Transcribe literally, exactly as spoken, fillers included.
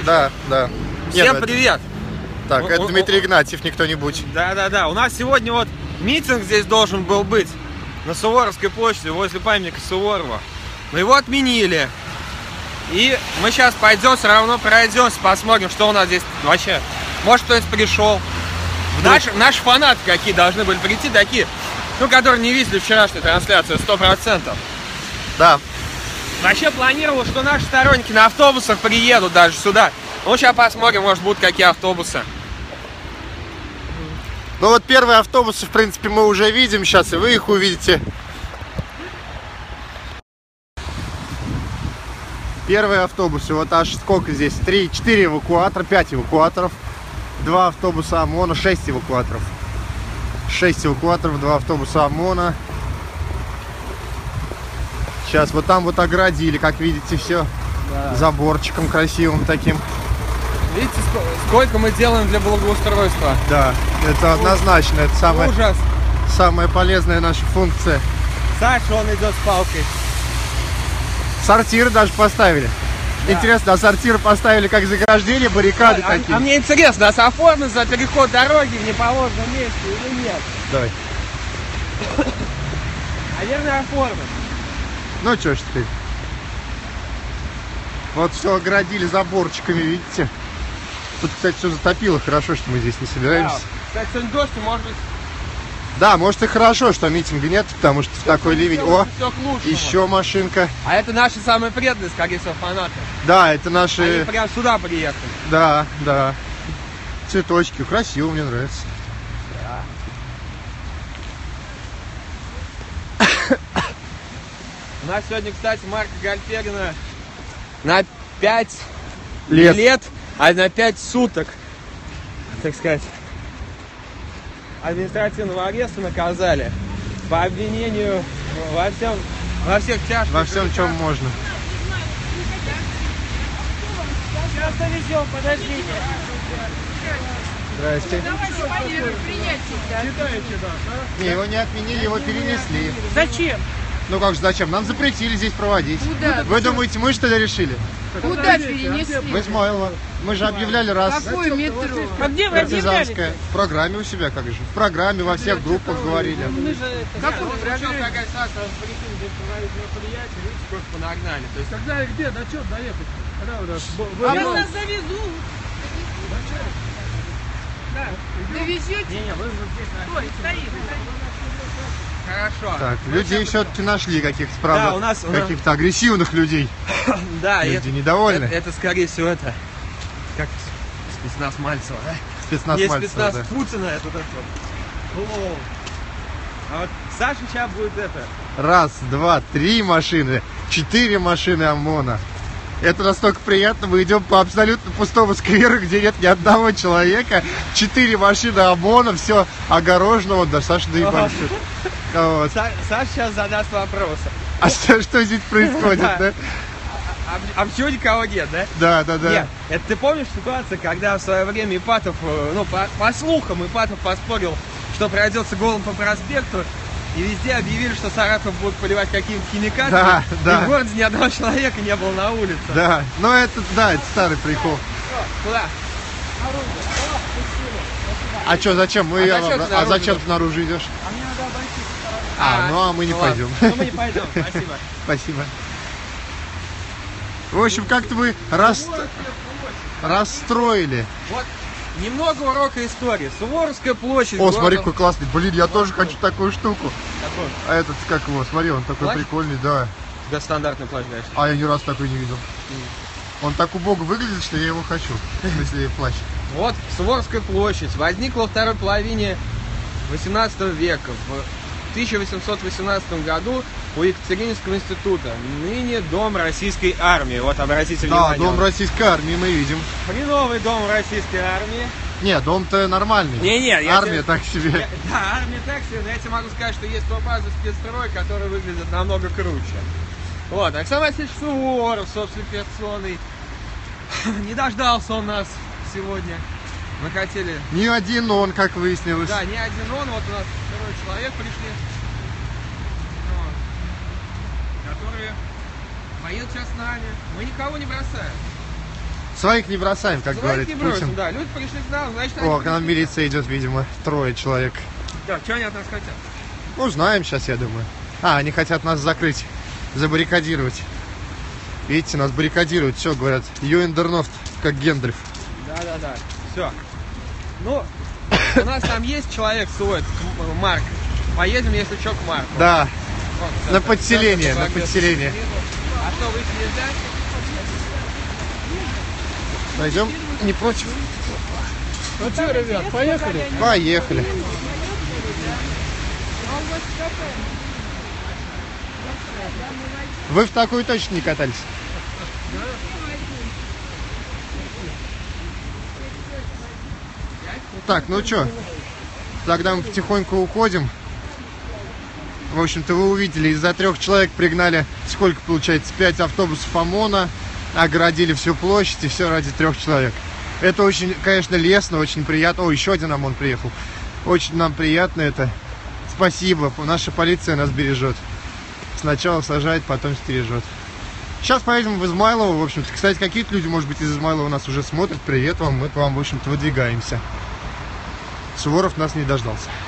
Да, да. Всем Нет, привет! Так, О, это о, Дмитрий о, Игнатьев, не кто-нибудь. Да-да-да, у нас сегодня вот митинг здесь должен был быть на Суворовской площади, возле памятника Суворова. Но его отменили. И мы сейчас пойдем, все равно пройдемся, посмотрим, что у нас здесь вообще. Может, кто-то пришел. Наши, наши фанаты какие должны были прийти, такие, ну, которые не видели вчерашнюю трансляцию, сто процентов. Да. Вообще планировал, что наши сторонники на автобусах приедут даже сюда. Ну, сейчас посмотрим, может, будут какие автобусы. Ну вот первые автобусы, в принципе, мы уже видим сейчас, и вы их увидите. Первые автобусы, вот аж сколько здесь? три, четыре эвакуатора, пять эвакуаторов, два автобуса ОМОНа, шесть эвакуаторов. шесть эвакуаторов, два автобуса ОМОНа. Сейчас вот там вот оградили, как видите, все, да, заборчиком красивым таким. Видите, сколько мы делаем для благоустройства? Да, это однозначно, это самая, Ужас. самая полезная наша функция. Саша, он идет с палкой. Сортиры даже поставили. Да. Интересно, а сортиры поставили как заграждение, баррикады а, такие? А, а мне интересно, а оформлен за переход дороги в неположенном месте или нет? Давай. Наверное, оформлен. Ну что ж теперь. Вот все оградили заборчиками, видите? Тут, кстати, все затопило. Хорошо, что мы здесь не собираемся. Да. Кстати, сегодня дождь, и может быть... Да, может и хорошо, что митинга нет, потому что в такой ливень... О, еще машинка. А это наши самые преданные, скорее всего, фанаты. Да, это наши... Они прям сюда приехали. Да, да. Цветочки. Красиво, мне нравится. Да. У нас сегодня, кстати, Марка Гальперина на пять лет. лет, а на пять суток, так сказать, административного ареста наказали по обвинению во всем, во всех тяжких. Во всем, чем можно. Сейчас довезем, подождите. Здрасте. Не, его не отменили, его перенесли. Зачем? Ну как же зачем? Нам запретили здесь проводить. Куда? Вы думаете, мы что ли решили? Куда перенесли? В Измайлово. Мы же объявляли раз. Какое метро? А где вы Партизанское. объявляли? В программе у себя, как же. В программе, во всех группах говорили. Какой программе? Такая Саша, запретили здесь проводить мероприятие, видите, сколько понагнали. То есть, когда и где, до чего доехать? Когда у нас... Я нас завезу. Довезете? Не, не, вы здесь Стой, стоим. Хорошо. Так, людей все-таки нашли каких-то, правда, Да, у нас- каких-то агрессивных людей. Да, Люди это, недовольны. Это, это, скорее всего, это как спецназ Мальцева, да? Спецназ Есть Мальцева, спецназ да. Путина, это вот это вот. О. А вот Саша сейчас будет это. Раз, два, три машины, четыре машины ОМОНа. Это настолько приятно, мы идем по абсолютно пустому скверу, где нет ни одного человека. Четыре машины ОМОНа, все огорожено. Вот, да, Саша доебались. Вот. Са- Саша сейчас задаст вопросы. А что, что здесь происходит, да? А, а, а почему никого нет, да? Да, да, да. Нет, это ты помнишь ситуацию, когда в свое время Ипатов, э, ну, по, по слухам, Ипатов поспорил, что пройдется голым по проспекту, и везде объявили, что Саратов будут поливать какими-то химикатами, Да, и да. в городе ни одного человека не было на улице. Да, но это, да, это старый прикол. Куда? А что, зачем? Мы, А зачем ты а наружу зачем идешь? ты наружу идешь? А мне надо обойти. А, ну а мы не ну пойдем. ладно. Ну мы не пойдем, спасибо. Спасибо. В общем, как-то вы рас... расстроили. Вот немного урока истории. Суворовская площадь. О, город- смотри, какой классный. Блин, я тоже хочу такую штуку. Какой? А этот, как его, смотри, он такой Плащ? прикольный, да. У тебя стандартный плащ, знаешь. А я ни разу такой не видел. Он так убого выглядит, что я его хочу. В смысле, плащ. Вот Суворовская площадь возникла во второй половине восемнадцатого века. В тысяча восемьсот восемнадцатом году у Екатерининского института. Ныне Дом Российской армии. Вот обратите Да, внимание. дом российской армии мы видим. Хреновый Дом Российской армии. Не, дом-то нормальный. Не-не, я армия тебе- так себе. Я- Да, армия так себе, но я тебе могу сказать, что есть топазы спецстрой, которые выглядят намного круче. Вот, Александр Васильевич Суворов, собственно, операционный. Не дождался он нас сегодня. Мы хотели... Не один он, как выяснилось. Да, не один он, вот у нас второй человек пришли. Вот. Которые поедут сейчас с нами. Мы никого не бросаем. Своих не бросаем, как Давайте говорит не бросим, Путин. да. Люди пришли к нам, значит, О, они к нам пришли. милиция идет, видимо, трое человек. Да, что они от нас хотят? Ну, знаем сейчас, я думаю. А, они хотят нас закрыть, забаррикадировать. Видите, нас баррикадируют, все, говорят, Юэндернофт, как Гендрих. Да-да-да, все. Ну, у нас там есть человек свой, к- Марк. Поедем, если что, к Марку. Да, Вот, на да, подселение, да, на да, подселение. А что, вы нельзя? Пойдем? Не против? Ну что, ребят, поехали? Поехали. Вы в такую точно не катались? Так, ну что, тогда мы потихоньку уходим. В общем-то, вы увидели, из-за трех человек пригнали, сколько получается, пять автобусов ОМОНа, огородили всю площадь, и все ради трех человек. Это очень, конечно, лестно, очень приятно. О, еще один ОМОН приехал. Очень нам приятно это. Спасибо, наша полиция нас бережет. Сначала сажает, потом стережет. Сейчас поедем в Измайлово, в общем-то. Кстати, какие-то люди, может быть, из Измайлова нас уже смотрят. Привет вам, мы к вам, в общем-то, выдвигаемся. Суворов нас не дождался.